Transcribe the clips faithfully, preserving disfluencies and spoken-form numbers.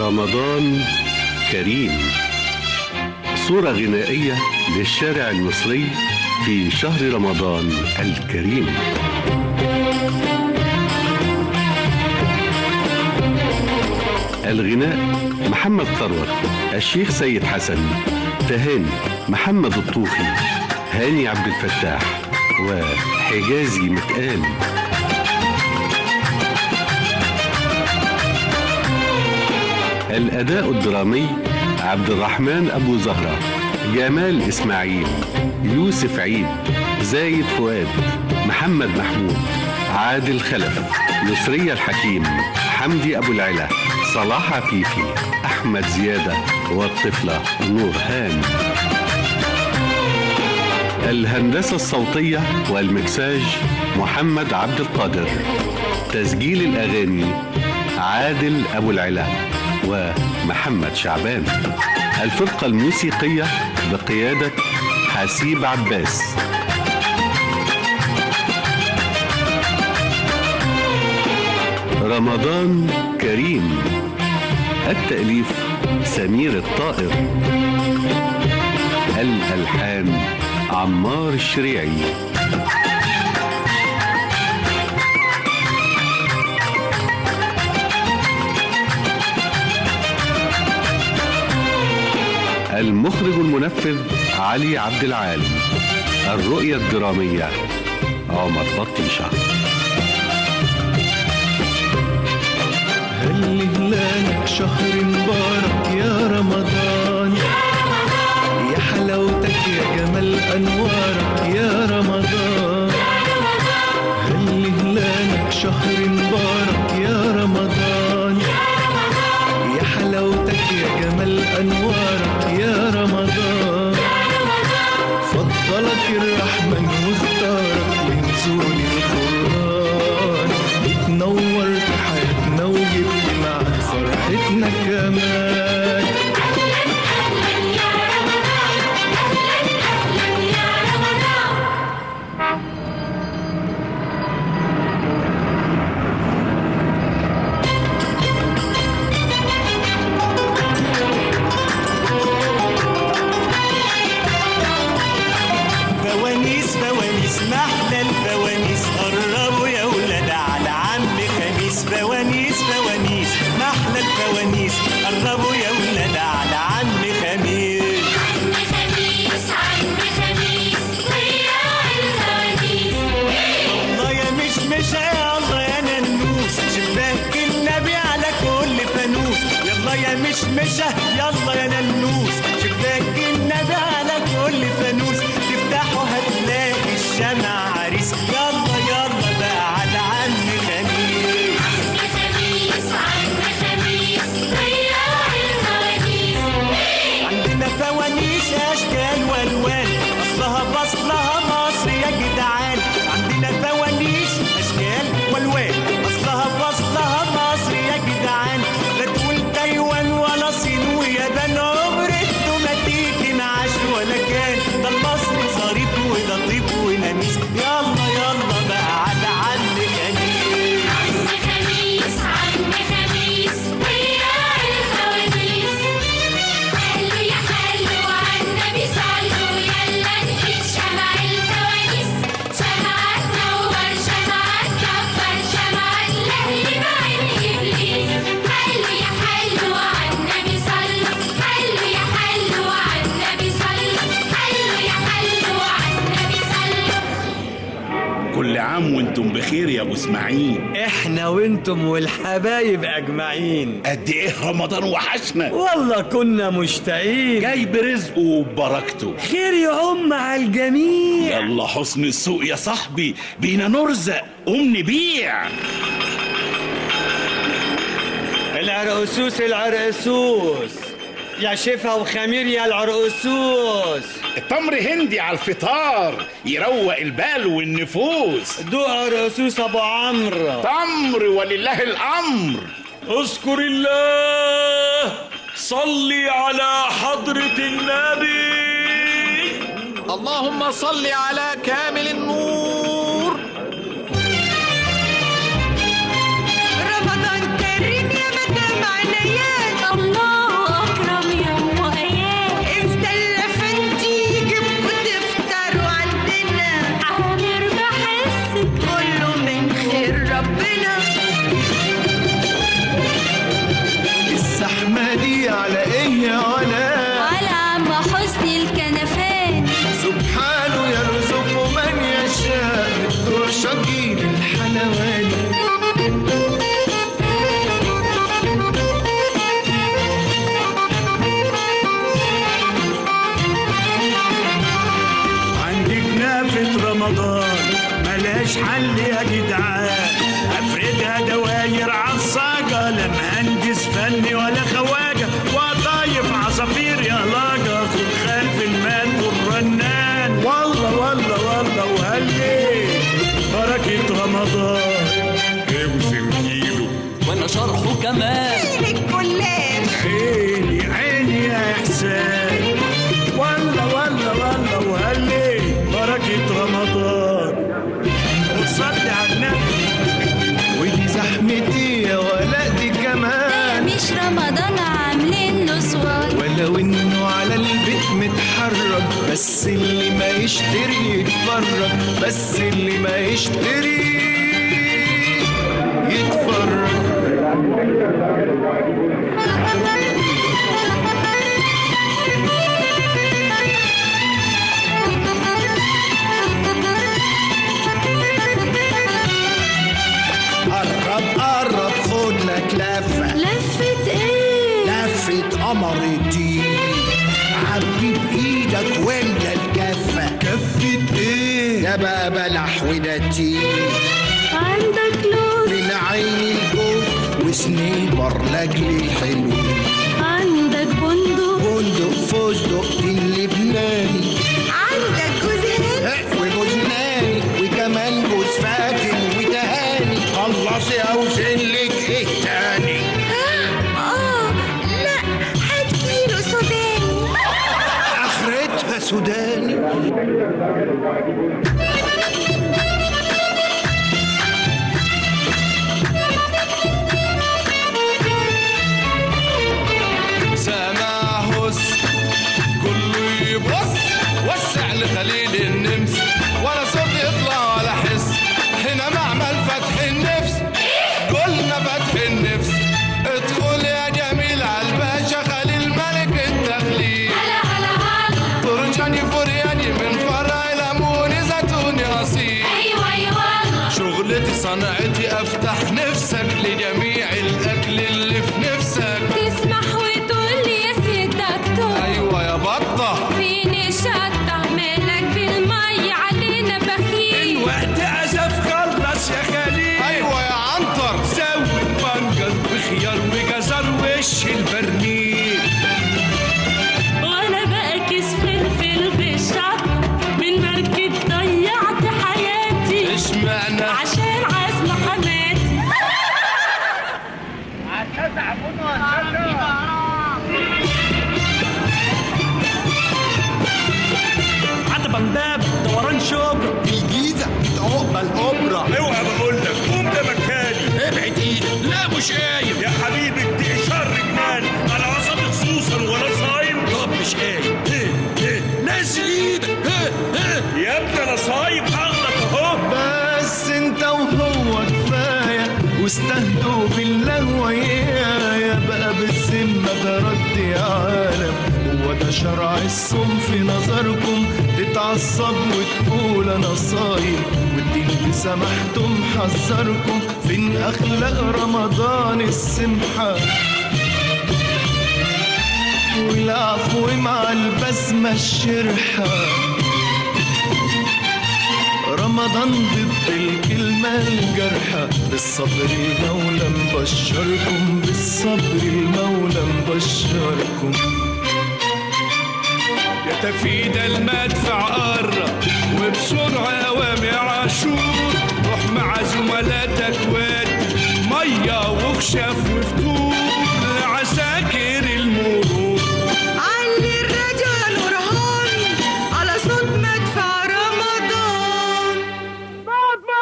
رمضان كريم، صورة غنائية للشارع المصري في شهر رمضان الكريم. الغناء محمد ثروت، الشيخ سيد حسن، تهاني محمد الطوخي، هاني عبد الفتاح، وحجازي متقال. الأداء الدرامي عبد الرحمن أبو زهرة، جمال إسماعيل، يوسف عيد، زايد فؤاد، محمد محمود، عادل خلف، يسرية الحكيم، حمدي أبو العلا، صلاح عفيفي، أحمد زيادة، والطفلة نورهان. الهندسة الصوتية والمكساج محمد عبد القادر. تسجيل الأغاني عادل أبو العلا ومحمد شعبان. الفرقة الموسيقية بقيادة حسيب عباس. رمضان كريم، التأليف سمير الطائر، الألحان عمار الشريعي. المخرج المنفذ علي عبد العال. الرؤية الدرامية عمر بطيشة. هل هلالك شهر مبارك يا رمضان، يا حلاوتك يا جمال أنوارك يا رمضان. هل هلالك شهر مبارك يا رمضان، يا حلاوتك يا جمال أنوارك يا رمضان. فضلك الرحمن واختارك لنزول القرآن، بتنور حياتنا وجبت معاك فرحتنا كمان. فوانيس فوانيس محلى الفوانيس، قربوا يا ولاد على عم خميس. فوانيس فوانيس محلى الفوانيس، قربوا يا ولاد على عم خميس. عم خميس عم خميس ضياع الفوانيس. الله يا مشمشة يا الله يا ننوس، شباك النبي على كل فانوس. يلا يا مشمشة يلا يا ننوس، شباك النبي على كل فانوس. تفتحوا هتلاقي الشمع عريس. يلا يلا بقى على عم خميس. عم خميس عم خميس ضياع الفوانيس. عندنا فوانيس اشكال والوان، اصلها فصلها مصر يا جدعان. عندنا فوانيس اشكال والوان، اصلها فصلها مصر يا جدعان. لا تقول تايوان ولا صين ويابان، عمرته ما تيجي معاش ولا كان. ده المصري ظريف ولطيف ونميس. يلا يلا بقى على عم خميس. عم خميس عم خميس ضياع الفوانيس. حلو يا حلو عالنبي صلوا، يلا نجيب شمع الفوانيس. شمعة تنور شمعة تكبر، شمعة تلهي بعين إبليس. حلو يا حلو عالنبي صلوا، حلو يا حلو عالنبي صلوا، حلو يا حلو عالنبي صلوا. كل عام وانتم بخير يا ابو اسماعيل. احنا وانتم والحبايب اجمعين. قد ايه رمضان وحشنا، والله كنا مشتاقين. جاي برزقه وبركته. خير يعم على الجميع. يلا حسن السوق يا صاحبي، بينا نرزق قوم نبيع. العرقسوس العرقسوس يا شفا وخمير يا العرقسوس. التمر هندي على الفطار يروق البال والنفوس. دوق عرقسوس ابو عمرو. تمر ولله الامر. اذكر الله، صلي على حضرة النبي. اللهم صل على كامل النور. رمضان كريم يا مدام عنايات، الله أكرم يوم وأيام. افطر يا فندي جيبكوا تفطروا عندنا. عامر بحسك كله من خير ربنا. الزحمة دي على ايه يا ولا؟ على عم حسني الكنفاني. سبحانه يرزق من يشاء بالدور شجيل الحلواني. عندي كنافة رمضان ملاش حل يا جدعان، افردها دواير عالصاجة لا مهندس فني ولا خواجة، وطايف عصافير يا لاجة خد خلف المال والرنان. والله والله والله وهلي بركة رمضان. اوزن كيلو وانا شرحه كمان. الكلاب عيني عيني يا احسان. والله والله والله وهلي بركة رمضان. وصلي على النبي. ودي زحمتي يا ولا دي كمان. مش رمضان عاملين له صور، ولو انه على البيت متحرك، بس اللي ما يشتري يتفرج، بس اللي ما يشتري يتفرج. قرب قرب خد لك لفة. لفة ايه؟ لفة قمر الدين. عبي بإيدك واملى الكفة. كفة ايه؟ ده بقى بلح وده تين. عندك لوز؟ من عين الجوز وسنيبر لاجل الحلو. عندك بندق؟ بندق فستق تين لبناني. عندك جوز هند وجوز ناني وكمان جوز فاتن وتهاني. خلصي اوزن لك ايه تاني؟ اه لا هات كيلو سوداني. اخرتها سوداني. سماهوس كله يبص وسع لخليل النمس، ولا صوت يطلع ولا حس. هنا معمل فتح النفس. قلنا فتح النفس. ادخل يا جميل عالباشا خليل ملك التخليل. هلا هلا هلا. فرجاني فرياني من فرع ليموني زيتوني اصيل. ايوه ايوه. شغلتي صنعتي افتح نفسك لجميع الاكل اللي في نفسك. تسمح وتقول لي يا سيد دكتور. ايوه يا بطه. فيني شطة مالك بالمي علينا بخيل. الوقت أسف خلص يا خليل. ايوه يا عنتر. زود بنجر بخيار وجزر وش البرنيل. وانا باكس فلفل بالشط من مركب ضيعت حياتي. اشمعنى؟ عشان عزم حماتي. عتبة باب دوران شبرا. الجيزة عقبة الأوبرا. اوعى بقول لك قوم ده مكاني. ابعد ايدك. لا مش قايم يا حبيبي ادي شر جنان. انا عصبي خصوصا ولا صايم. طب مش قايم. ايه ايه نازل ايدك. ايه ايه يا ابني انا صايم هاخدك اهو. بس انت وهو كفايه واستهدوا بالله ويايا بقى بالذمه. ده رد يا عالم. هو ده شرع الصوم في نظركم؟ تتعصب وتقول انا صايم والدين بسمحتم حذركم. فين اخلاق رمضان السمحه والعفو مع البسمه الشرحه؟ رمضان ضد الكلمة الجرحى. بالصبر المولى مبشركم. بالصبر المولى مبشركم. يا تفيد المدفع قرب وبسرعة أوام يا عاشور. روح مع زملاتك واد مية وخشاف وفتور لعساكر المرور. علي الراديو يا نورهان على صوت مدفع رمضان. مدفع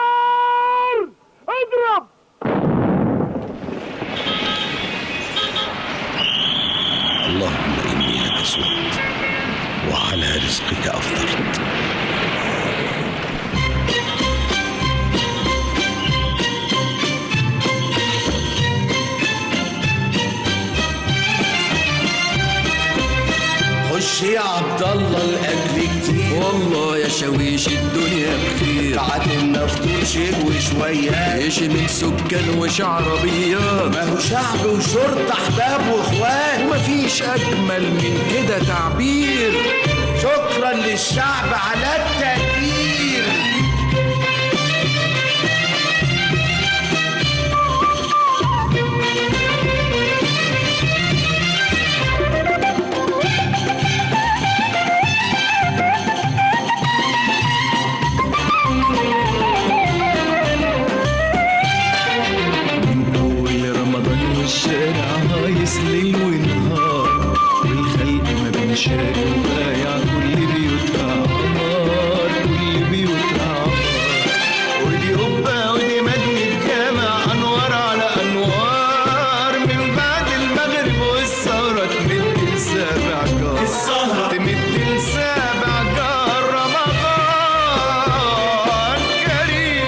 الأمطار اضرب. شاويش الدنيا بخير. تعادلنا فطور شيء وشويات، ايش من سكان وشعربيات، ما هو شعب وشرطة احباب واخوات، ومفيش اجمل من كده تعبير. شكرا للشعب على التقدير. الشارع هايص ليل ونهار، والخلق ما بين شارع وبايع، كل بيوتها عمار، كل بيوتها عمار. ودي قبة ودي مدنة جامع، أنوار على أنوار، من بعد المغرب والسهرة تمد لسابع جار، السهرة تمد لسابع جار. رمضان كريم.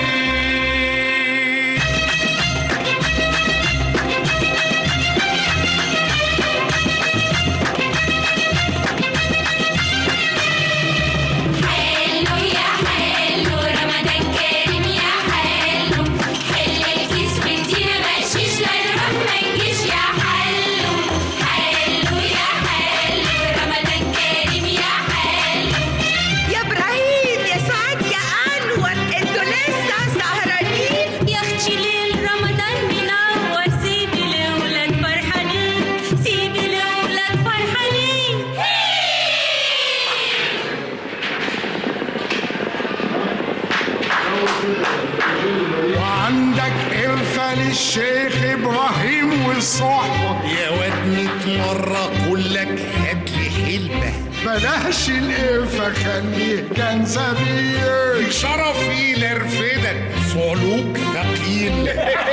وعندك إرثة للشيخ إبراهيم والصحبة، يا واد ميت مرة أقولك هاتلي حلبة. بلاش الإرثة خليه جنزبيل، شرفي لرفدك صعلوك ثقيل.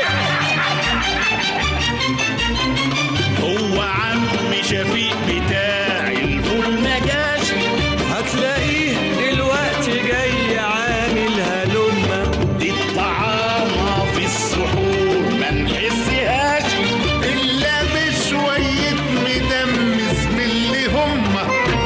هو عم شفيق بتاعي الفول ما جاش، هتلاقيه دلوقتي جاي عامل هلمة. دي الطعامة في السحور ما نحسهاش إلا بشوية مدمس من اللي هم.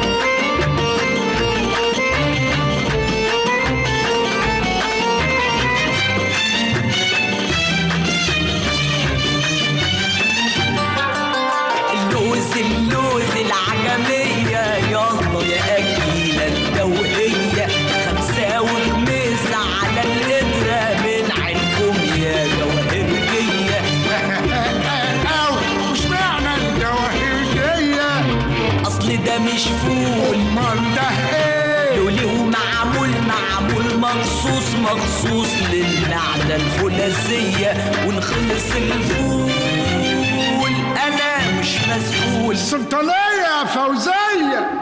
اللوز اللوز العجمية، يلا يا أكيلة الدوقية، خمسة وخميسة على القدرة، من عينكم يا جواهرجية. أو مش معنى الجواهرجية، أصل ده مش فول، أمال ده إيه؟ لولي ومعمول معمول مخصوص مخصوص للمعدة الفولاذية، ونخلص الفول أنا مش مسؤول. السلطانية يا فوزية.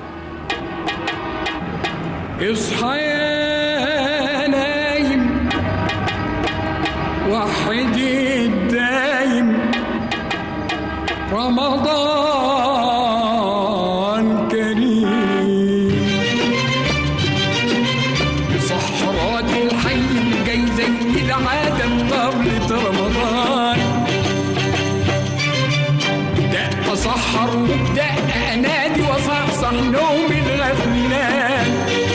اصحى يا نايم، وحد الدايم، رمضان كريم. صحرات الحي جاي زي العادة بطبلة رمضان، دق أسحر ودق أنادي وصحصح نوم الغفلان،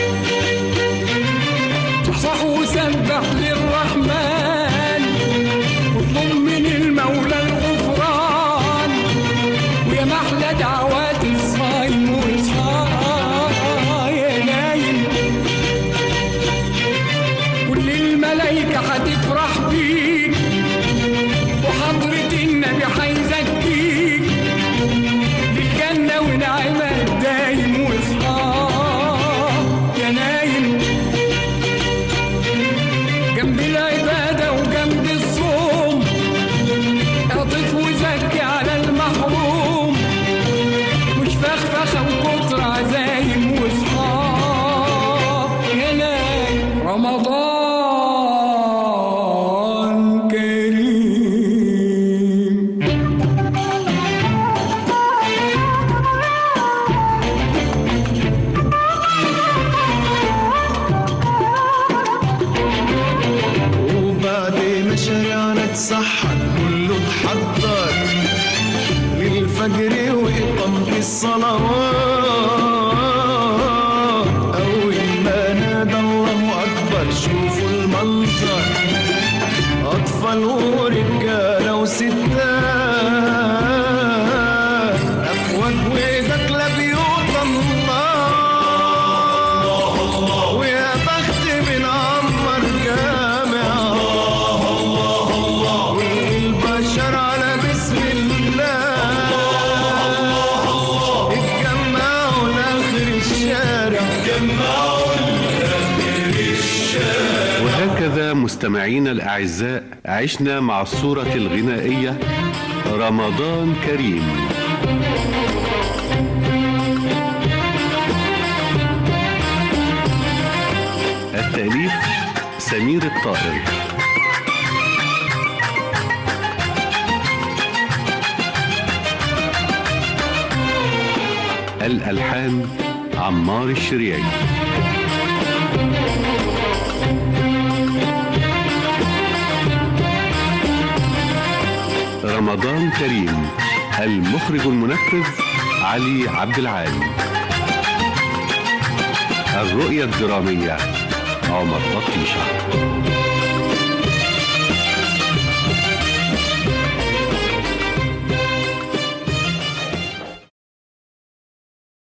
صحصح وسبح للرحمن، واطلب من المولى الغفران، ويا محلى دعوات الصايم واصحى يا نايم. كل الملايكة هتفرح بيك، وحضرة النبي هيزكيك للجنة ونعيمها الدايم. واصحى يا نايم، جنب العبادة وجنب الصوم، اعطف وزكي على المحروم، مش فخفخة وكتر عزايم. واصحى يا نايم، رمضان اتسحر كله اتحضر للفجر وإقامة الصلوات. أول ما وبكده مستمعينا الأعزاء عشنا مع الصورة الغنائية رمضان كريم. التأليف سمير الطائر، الألحان عمار الشريعي. رمضان كريم، المخرج المنفذ علي عبد العال. الرؤية الدرامية عمر بطيشة.